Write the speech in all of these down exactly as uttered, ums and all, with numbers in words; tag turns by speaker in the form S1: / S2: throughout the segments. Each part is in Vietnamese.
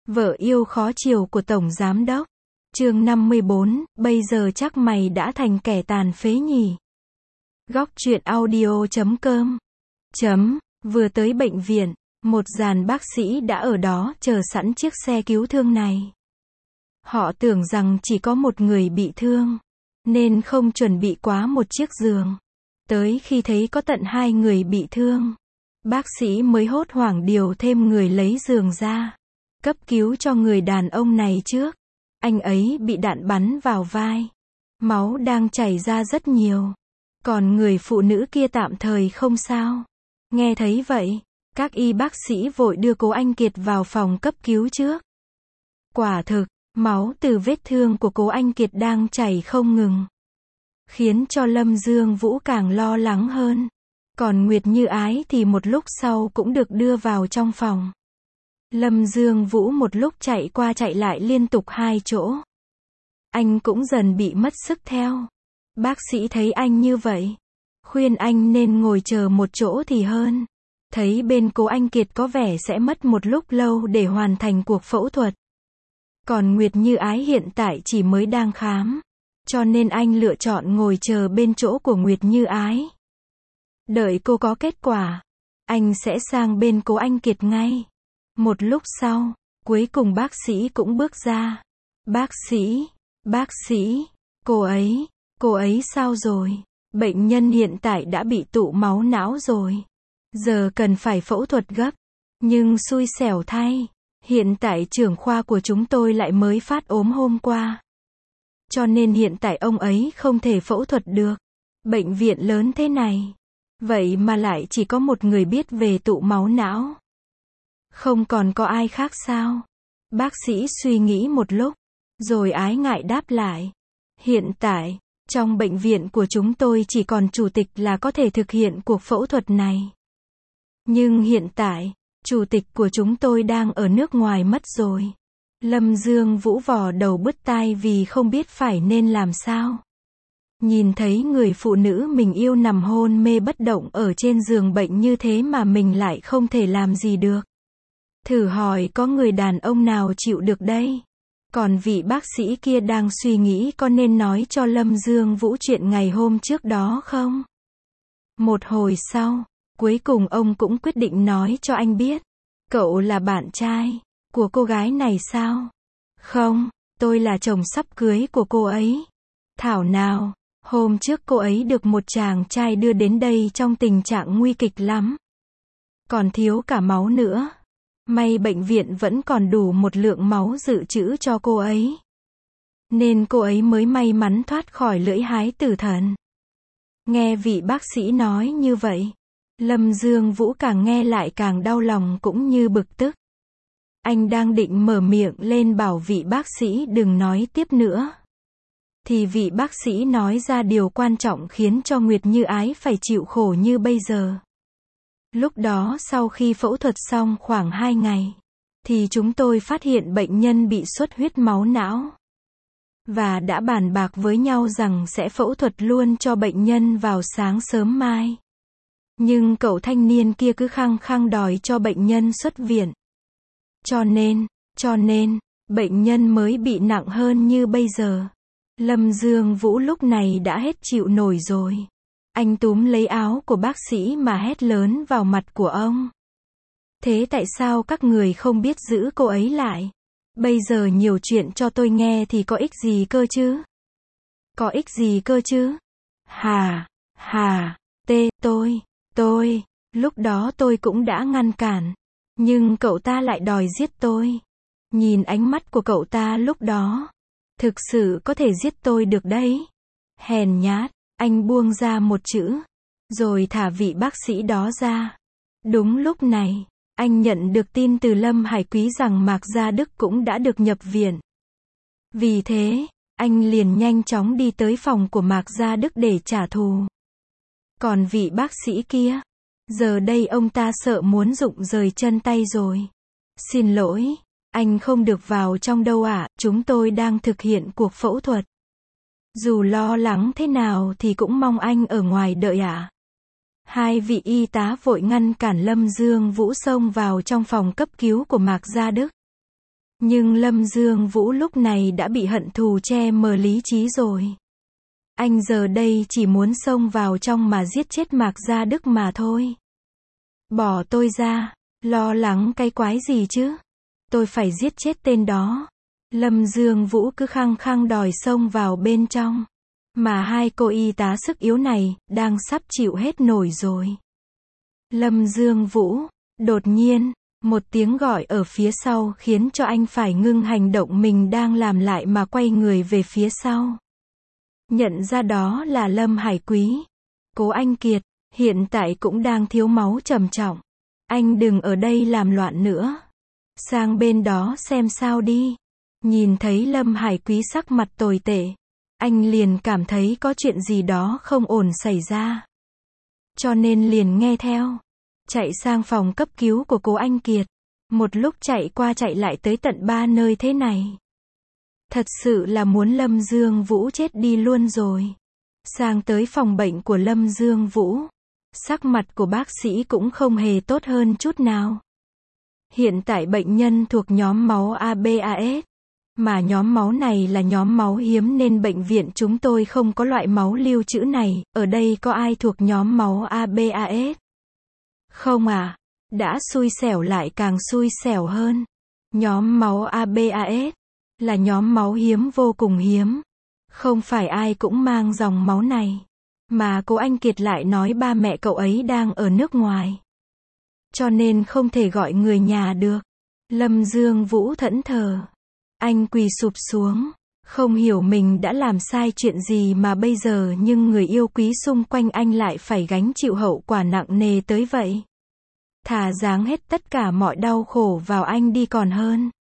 S1: Vợ yêu khó chiều của Tổng Giám Đốc. Chương năm mươi bốn, bây giờ chắc mày đã thành kẻ tàn phế nhỉ? Góc truyện audio chấm com. Chấm, vừa tới bệnh viện, một dàn bác sĩ đã ở đó chờ sẵn chiếc xe cứu thương này. Họ tưởng rằng chỉ có một người bị thương, nên không chuẩn bị quá một chiếc giường. Tới khi thấy có tận hai người bị thương, bác sĩ mới hốt hoảng điều thêm người lấy giường ra, cấp cứu cho người đàn ông này trước. Anh ấy bị đạn bắn vào vai, máu đang chảy ra rất nhiều. Còn người phụ nữ kia tạm thời không sao. Nghe thấy vậy, các y bác sĩ vội đưa cố anh Kiệt vào phòng cấp cứu trước. Quả thực, máu từ vết thương của cố anh Kiệt đang chảy không ngừng, khiến cho Lâm Dương Vũ càng lo lắng hơn. Còn Nguyệt Như Ái thì một lúc sau cũng được đưa vào trong phòng. Lâm Dương Vũ một lúc chạy qua chạy lại liên tục hai chỗ. Anh cũng dần bị mất sức theo. Bác sĩ thấy anh như vậy, khuyên anh nên ngồi chờ một chỗ thì hơn. Thấy bên cố anh Kiệt có vẻ sẽ mất một lúc lâu để hoàn thành cuộc phẫu thuật. Còn Nguyệt Như Ái hiện tại chỉ mới đang khám, cho nên anh lựa chọn ngồi chờ bên chỗ của Nguyệt Như Ái. Đợi cô có kết quả, anh sẽ sang bên cố anh Kiệt ngay. Một lúc sau, cuối cùng bác sĩ cũng bước ra. Bác sĩ, bác sĩ, cô ấy, cô ấy sao rồi? Bệnh nhân hiện tại đã bị tụ máu não rồi. Giờ cần phải phẫu thuật gấp. Nhưng xui xẻo thay, hiện tại trưởng khoa của chúng tôi lại mới phát ốm hôm qua. Cho nên hiện tại ông ấy không thể phẫu thuật được. Bệnh viện lớn thế này, vậy mà lại chỉ có một người biết về tụ máu não. Không còn có ai khác sao? Bác sĩ suy nghĩ một lúc, rồi ái ngại đáp lại. Hiện tại, trong bệnh viện của chúng tôi chỉ còn chủ tịch là có thể thực hiện cuộc phẫu thuật này. Nhưng hiện tại, chủ tịch của chúng tôi đang ở nước ngoài mất rồi. Lâm Dương Vũ vò đầu bứt tai vì không biết phải nên làm sao. Nhìn thấy người phụ nữ mình yêu nằm hôn mê bất động ở trên giường bệnh như thế mà mình lại không thể làm gì được. Thử hỏi có người đàn ông nào chịu được đây? Còn vị bác sĩ kia đang suy nghĩ có nên nói cho Lâm Dương Vũ chuyện ngày hôm trước đó không? Một hồi sau, cuối cùng ông cũng quyết định nói cho anh biết. Cậu là bạn trai của cô gái này sao? Không, tôi là chồng sắp cưới của cô ấy. Thảo nào, hôm trước cô ấy được một chàng trai đưa đến đây trong tình trạng nguy kịch lắm. Còn thiếu cả máu nữa. May bệnh viện vẫn còn đủ một lượng máu dự trữ cho cô ấy, nên cô ấy mới may mắn thoát khỏi lưỡi hái tử thần. Nghe vị bác sĩ nói như vậy, Lâm Dương Vũ càng nghe lại càng đau lòng cũng như bực tức. Anh đang định mở miệng lên bảo vị bác sĩ đừng nói tiếp nữa, thì vị bác sĩ nói ra điều quan trọng khiến cho Nguyệt Như Ái phải chịu khổ như bây giờ. Lúc đó sau khi phẫu thuật xong khoảng hai ngày, thì chúng tôi phát hiện bệnh nhân bị xuất huyết máu não. Và đã bàn bạc với nhau rằng sẽ phẫu thuật luôn cho bệnh nhân vào sáng sớm mai. Nhưng cậu thanh niên kia cứ khăng khăng đòi cho bệnh nhân xuất viện. Cho nên, cho nên, bệnh nhân mới bị nặng hơn như bây giờ. Lâm Dương Vũ lúc này đã hết chịu nổi rồi. Anh túm lấy áo của bác sĩ mà hét lớn vào mặt của ông. Thế tại sao các người không biết giữ cô ấy lại? Bây giờ nhiều chuyện cho tôi nghe thì có ích gì cơ chứ? Có ích gì cơ chứ? Hà, hà, tê, tôi, tôi, lúc đó tôi cũng đã ngăn cản. Nhưng cậu ta lại đòi giết tôi. Nhìn ánh mắt của cậu ta lúc đó, thực sự có thể giết tôi được đấy. Hèn nhát. Anh buông ra một chữ, rồi thả vị bác sĩ đó ra. Đúng lúc này, anh nhận được tin từ Lâm Hải Quý rằng Mạc Gia Đức cũng đã được nhập viện. Vì thế, anh liền nhanh chóng đi tới phòng của Mạc Gia Đức để trả thù. Còn vị bác sĩ kia, giờ đây ông ta sợ muốn rụng rời chân tay rồi. Xin lỗi, anh không được vào trong đâu ạ, chúng tôi đang thực hiện cuộc phẫu thuật. Dù lo lắng thế nào thì cũng mong anh ở ngoài đợi ạ. À. Hai vị y tá vội ngăn cản Lâm Dương Vũ xông vào trong phòng cấp cứu của Mạc Gia Đức. Nhưng Lâm Dương Vũ lúc này đã bị hận thù che mờ lý trí rồi. Anh giờ đây chỉ muốn xông vào trong mà giết chết Mạc Gia Đức mà thôi. Bỏ tôi ra, lo lắng cái quái gì chứ? Tôi phải giết chết tên đó. Lâm Dương Vũ cứ khăng khăng đòi xông vào bên trong. Mà hai cô y tá sức yếu này, đang sắp chịu hết nổi rồi. Lâm Dương Vũ, đột nhiên, một tiếng gọi ở phía sau khiến cho anh phải ngưng hành động mình đang làm lại mà quay người về phía sau. Nhận ra đó là Lâm Hải Quý. Cố Anh Kiệt, hiện tại cũng đang thiếu máu trầm trọng. Anh đừng ở đây làm loạn nữa. Sang bên đó xem sao đi. Nhìn thấy Lâm Hải Quý sắc mặt tồi tệ, anh liền cảm thấy có chuyện gì đó không ổn xảy ra. Cho nên liền nghe theo. Chạy sang phòng cấp cứu của Cố Anh Kiệt. Một lúc chạy qua chạy lại tới tận ba nơi thế này. Thật sự là muốn Lâm Dương Vũ chết đi luôn rồi. Sang tới phòng bệnh của Lâm Dương Vũ. Sắc mặt của bác sĩ cũng không hề tốt hơn chút nào. Hiện tại bệnh nhân thuộc nhóm máu a bê a ét. Mà nhóm máu này là nhóm máu hiếm nên bệnh viện chúng tôi không có loại máu lưu trữ này. Ở đây có ai thuộc nhóm máu a bê a ét? Không à? Đã xui xẻo lại càng xui xẻo hơn. Nhóm máu a bê a ét là nhóm máu hiếm vô cùng hiếm. Không phải ai cũng mang dòng máu này. Mà Cố Anh Kiệt lại nói ba mẹ cậu ấy đang ở nước ngoài. Cho nên không thể gọi người nhà được. Lâm Dương Vũ thẫn thờ. Anh quỳ sụp xuống. Không hiểu mình đã làm sai chuyện gì mà bây giờ nhưng người yêu quý xung quanh anh lại phải gánh chịu hậu quả nặng nề tới vậy. Thà giáng hết tất cả mọi đau khổ vào anh đi còn hơn.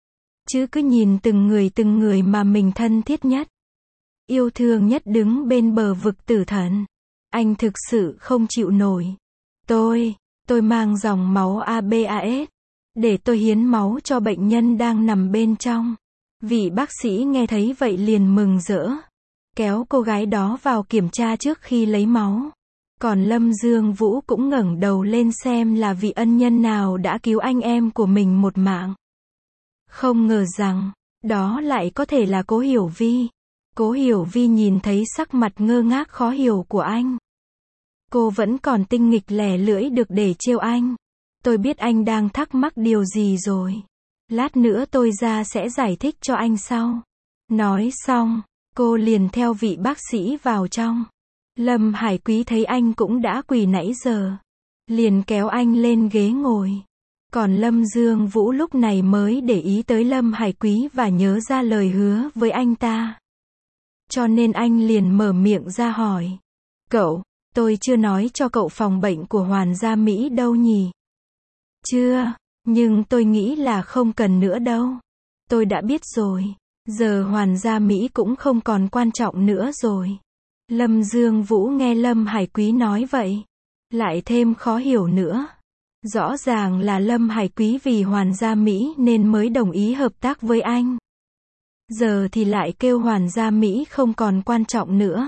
S1: Chứ cứ nhìn từng người từng người mà mình thân thiết nhất, yêu thương nhất đứng bên bờ vực tử thần. Anh thực sự không chịu nổi. Tôi, tôi mang dòng máu a bê a ét. Để tôi hiến máu cho bệnh nhân đang nằm bên trong. Vị bác sĩ nghe thấy vậy liền mừng rỡ. Kéo cô gái đó vào kiểm tra trước khi lấy máu. Còn Lâm Dương Vũ cũng ngẩng đầu lên xem là vị ân nhân nào đã cứu anh em của mình một mạng. Không ngờ rằng, đó lại có thể là Cố Hiểu Vi. Cố Hiểu Vi nhìn thấy sắc mặt ngơ ngác khó hiểu của anh. Cô vẫn còn tinh nghịch lẻ lưỡi được để trêu anh. Tôi biết anh đang thắc mắc điều gì rồi. Lát nữa tôi ra sẽ giải thích cho anh sau. Nói xong, cô liền theo vị bác sĩ vào trong. Lâm Hải Quý thấy anh cũng đã quỳ nãy giờ. Liền kéo anh lên ghế ngồi. Còn Lâm Dương Vũ lúc này mới để ý tới Lâm Hải Quý và nhớ ra lời hứa với anh ta. Cho nên anh liền mở miệng ra hỏi. Cậu, tôi chưa nói cho cậu phòng bệnh của Hoàn Gia Mỹ đâu nhỉ? Chưa, nhưng tôi nghĩ là không cần nữa đâu. Tôi đã biết rồi. Giờ Hoàn Gia Mỹ cũng không còn quan trọng nữa rồi. Lâm Dương Vũ nghe Lâm Hải Quý nói vậy, lại thêm khó hiểu nữa. Rõ ràng là Lâm Hải Quý vì Hoàn Gia Mỹ nên mới đồng ý hợp tác với anh. Giờ thì lại kêu Hoàn Gia Mỹ không còn quan trọng nữa.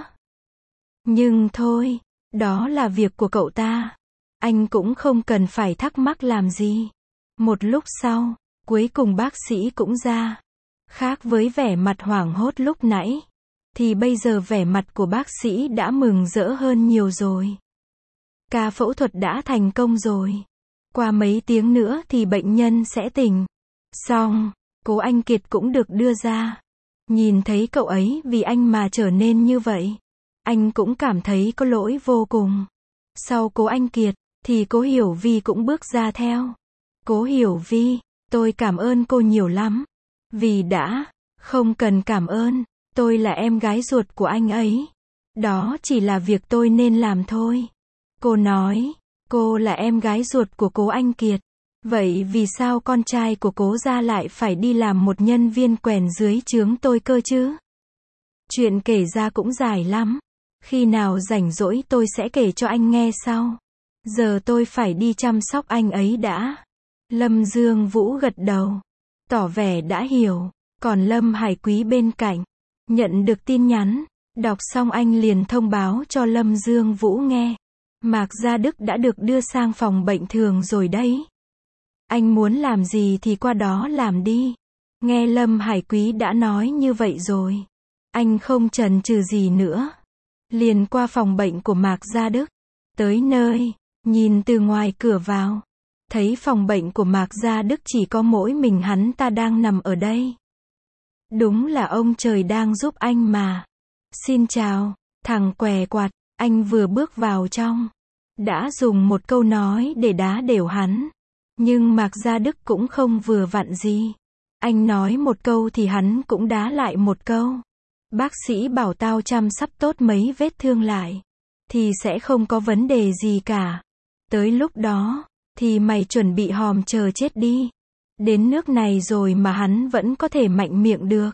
S1: Nhưng thôi, đó là việc của cậu ta. Anh cũng không cần phải thắc mắc làm gì. Một lúc sau, cuối cùng bác sĩ cũng ra. Khác với vẻ mặt hoảng hốt lúc nãy, thì bây giờ vẻ mặt của bác sĩ đã mừng rỡ hơn nhiều rồi. Ca phẫu thuật đã thành công rồi. Qua mấy tiếng nữa thì bệnh nhân sẽ tỉnh. Xong, Cố Anh Kiệt cũng được đưa ra. Nhìn thấy cậu ấy vì anh mà trở nên như vậy, anh cũng cảm thấy có lỗi vô cùng. Sau Cố Anh Kiệt, thì Cố Hiểu Vi cũng bước ra theo. Cố Hiểu Vi, tôi cảm ơn cô nhiều lắm. Vì đã, không cần cảm ơn, tôi là em gái ruột của anh ấy. Đó chỉ là việc tôi nên làm thôi. Cô nói, cô là em gái ruột của Cố Anh Kiệt. Vậy vì sao con trai của Cố gia lại phải đi làm một nhân viên quèn dưới trướng tôi cơ chứ? Chuyện kể ra cũng dài lắm. Khi nào rảnh rỗi tôi sẽ kể cho anh nghe sau. Giờ tôi phải đi chăm sóc anh ấy đã. Lâm Dương Vũ gật đầu, tỏ vẻ đã hiểu. Còn Lâm Hải Quý bên cạnh, nhận được tin nhắn, đọc xong anh liền thông báo cho Lâm Dương Vũ nghe. Mạc Gia Đức đã được đưa sang phòng bệnh thường rồi đấy. Anh muốn làm gì thì qua đó làm đi. Nghe Lâm Hải Quý đã nói như vậy rồi. Anh không chần chừ gì nữa. Liền qua phòng bệnh của Mạc Gia Đức. Tới nơi, nhìn từ ngoài cửa vào. Thấy phòng bệnh của Mạc Gia Đức chỉ có mỗi mình hắn ta đang nằm ở đây. Đúng là ông trời đang giúp anh mà. Xin chào, thằng què quạt, anh vừa bước vào trong. Đã dùng một câu nói để đá đều hắn. Nhưng Mạc Gia Đức cũng không vừa vặn gì. Anh nói một câu thì hắn cũng đá lại một câu. Bác sĩ bảo tao chăm sóc tốt mấy vết thương lại. Thì sẽ không có vấn đề gì cả. Tới lúc đó, thì mày chuẩn bị hòm chờ chết đi. Đến nước này rồi mà hắn vẫn có thể mạnh miệng được.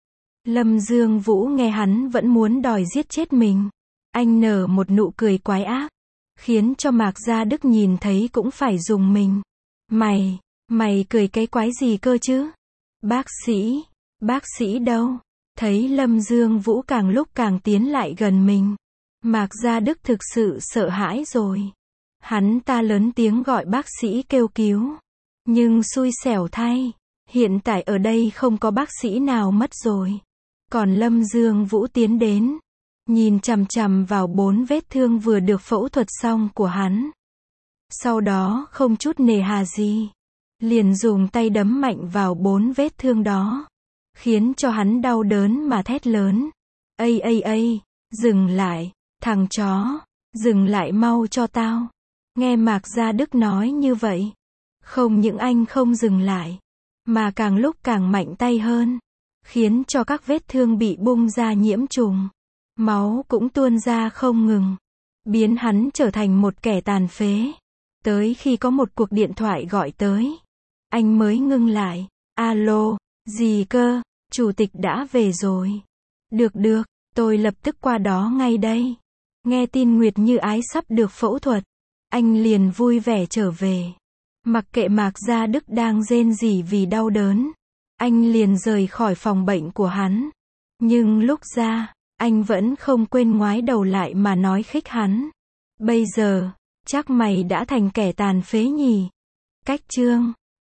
S1: Lâm Dương Vũ nghe hắn vẫn muốn đòi giết chết mình. Anh nở một nụ cười quái ác. Khiến cho Mạc Gia Đức nhìn thấy cũng phải dùng mình. Mày, mày cười cái quái gì cơ chứ? Bác sĩ, bác sĩ đâu? Thấy Lâm Dương Vũ càng lúc càng tiến lại gần mình. Mạc Gia Đức thực sự sợ hãi rồi. Hắn ta lớn tiếng gọi bác sĩ kêu cứu. Nhưng xui xẻo thay, hiện tại ở đây không có bác sĩ nào mất rồi. Còn Lâm Dương Vũ tiến đến, nhìn chằm chằm vào bốn vết thương vừa được phẫu thuật xong của hắn. Sau đó không chút nề hà gì, liền dùng tay đấm mạnh vào bốn vết thương đó, khiến cho hắn đau đớn mà thét lớn. Ây ây ây, dừng lại, thằng chó, dừng lại mau cho tao. Nghe Mạc Gia Đức nói như vậy, không những anh không dừng lại, mà càng lúc càng mạnh tay hơn, khiến cho các vết thương bị bung ra nhiễm trùng. Máu cũng tuôn ra không ngừng, biến hắn trở thành một kẻ tàn phế. Tới khi có một cuộc điện thoại gọi tới, anh mới ngưng lại. Alo, gì cơ, chủ tịch đã về rồi. Được được, tôi lập tức qua đó ngay đây. Nghe tin Nguyệt Như Ái sắp được phẫu thuật, anh liền vui vẻ trở về. Mặc kệ Mạc Gia Đức đang rên rỉ vì đau đớn, anh liền rời khỏi phòng bệnh của hắn. Nhưng lúc ra, anh vẫn không quên ngoái đầu lại mà nói khích hắn. Bây giờ, chắc mày đã thành kẻ tàn phế nhỉ? Cách chương